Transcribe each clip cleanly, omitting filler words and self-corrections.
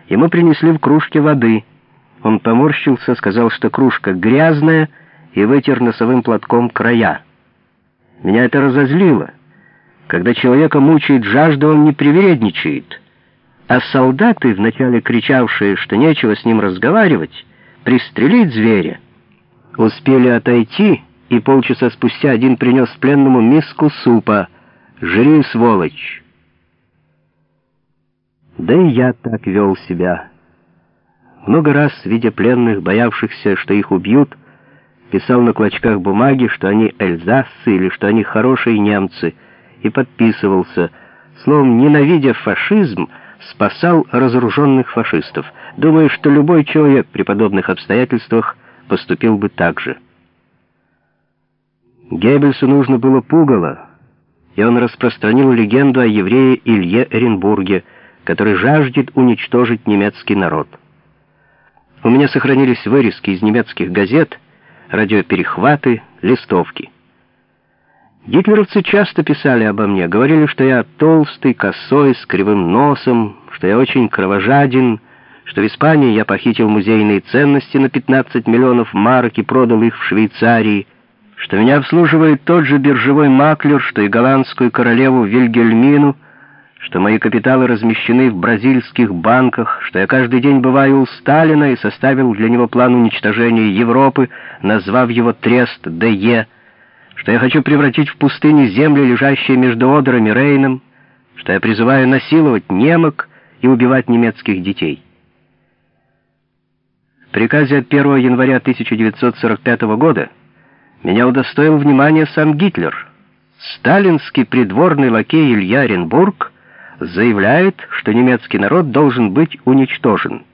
Ему принесли в кружке воды. Он поморщился, сказал, что кружка грязная, и вытер носовым платком края. Меня это разозлило. Когда человека мучает жажда, он не привередничает. А солдаты, вначале кричавшие, что нечего с ним разговаривать, пристрелить зверя, успели отойти, и полчаса спустя один принес пленному миску супа. «Жри, сволочь!» Да и я так вел себя. Много раз, видя пленных, боявшихся, что их убьют, писал на клочках бумаги, что они эльзасцы или что они хорошие немцы, и подписывался. Словом, ненавидя фашизм, спасал разоруженных фашистов, думая, что любой человек при подобных обстоятельствах поступил бы так же. Геббельсу нужно было пугало, и он распространил легенду о еврее Илье Эренбурге, который жаждет уничтожить немецкий народ. У меня сохранились вырезки из немецких газет, радиоперехваты, листовки. Гитлеровцы часто писали обо мне, говорили, что я толстый, косой, с кривым носом, что я очень кровожаден, что в Испании я похитил музейные ценности на 15 миллионов марок и продал их в Швейцарии, что меня обслуживает тот же биржевой маклер, что и голландскую королеву Вильгельмину, что мои капиталы размещены в бразильских банках, что я каждый день бываю у Сталина и составил для него план уничтожения Европы, назвав его Трест Д.Е., что я хочу превратить в пустыни земли, лежащие между Одером и Рейном, что я призываю насиловать немок и убивать немецких детей. В приказе от 1 января 1945 года меня удостоил внимания сам Гитлер. Сталинский придворный лакей Илья Эренбург заявляет, что немецкий народ должен быть уничтожен.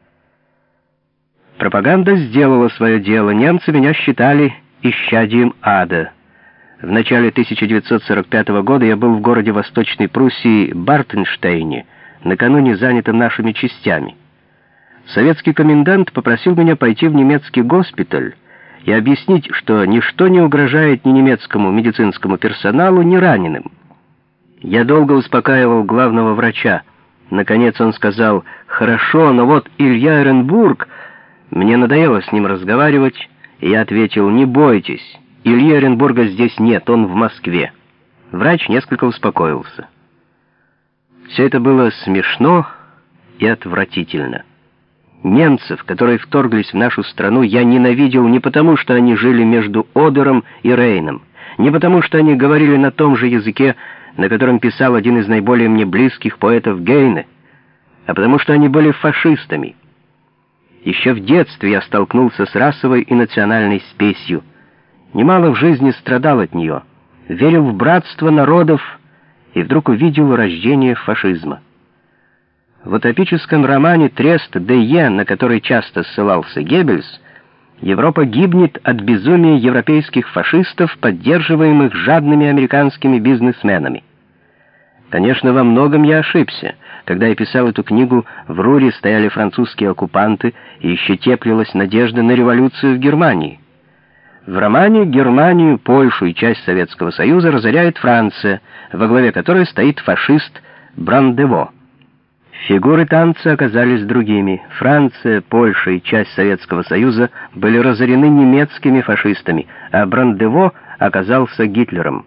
Пропаганда сделала свое дело. Немцы меня считали исчадием ада. В начале 1945 года я был в городе Восточной Пруссии Бартенштейне, накануне занятым нашими частями. Советский комендант попросил меня пойти в немецкий госпиталь и объяснить, что ничто не угрожает ни немецкому медицинскому персоналу, ни раненым. Я долго успокаивал главного врача. Наконец он сказал: «Хорошо, но вот Илья Эренбург...» Мне надоело с ним разговаривать, и я ответил: «Не бойтесь, Ильи Эренбурга здесь нет, он в Москве». Врач несколько успокоился. Все это было смешно и отвратительно. Немцев, которые вторглись в нашу страну, я ненавидел не потому, что они жили между Одером и Рейном, не потому, что они говорили на том же языке, на котором писал один из наиболее мне близких поэтов Гейне, а потому что они были фашистами. Еще в детстве я столкнулся с расовой и национальной спесью. Немало в жизни страдал от нее, верил в братство народов и вдруг увидел рождение фашизма. В утопическом романе «Трест Д.Е», на который часто ссылался Геббельс, Европа гибнет от безумия европейских фашистов, поддерживаемых жадными американскими бизнесменами. Конечно, во многом я ошибся. Когда я писал эту книгу, в Руре стояли французские оккупанты, и еще теплилась надежда на революцию в Германии. В романе Германию, Польшу и часть Советского Союза разоряет Франция, во главе которой стоит фашист Брандево. Фигуры танца оказались другими. Франция, Польша и часть Советского Союза были разорены немецкими фашистами, а Брандево оказался Гитлером.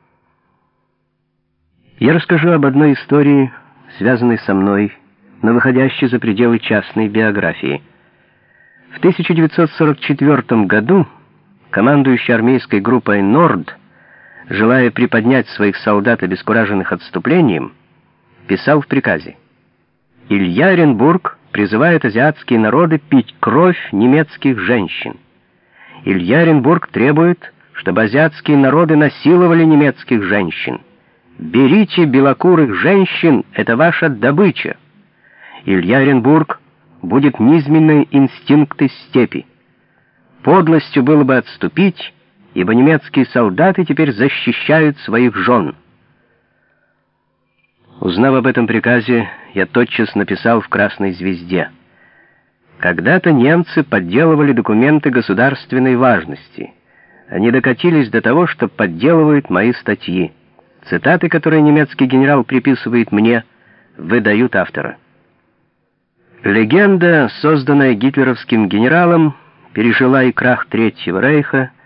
Я расскажу об одной истории, связанной со мной, но выходящей за пределы частной биографии. В 1944 году командующий армейской группой «Норд», желая приподнять своих солдат, обескураженных отступлением, писал в приказе: «Илья Эренбург призывает азиатские народы пить кровь немецких женщин. Илья Эренбург требует, чтобы азиатские народы насиловали немецких женщин. Берите белокурых женщин, это ваша добыча. Илья Эренбург будет низменные инстинкты степи. Подлостью было бы отступить, ибо немецкие солдаты теперь защищают своих жен». Узнав об этом приказе, я тотчас написал в «Красной звезде»: «Когда-то немцы подделывали документы государственной важности. Они докатились до того, что подделывают мои статьи. Цитаты, которые немецкий генерал приписывает мне, выдают автора». Легенда, созданная гитлеровским генералом, пережила и крах Третьего Рейха,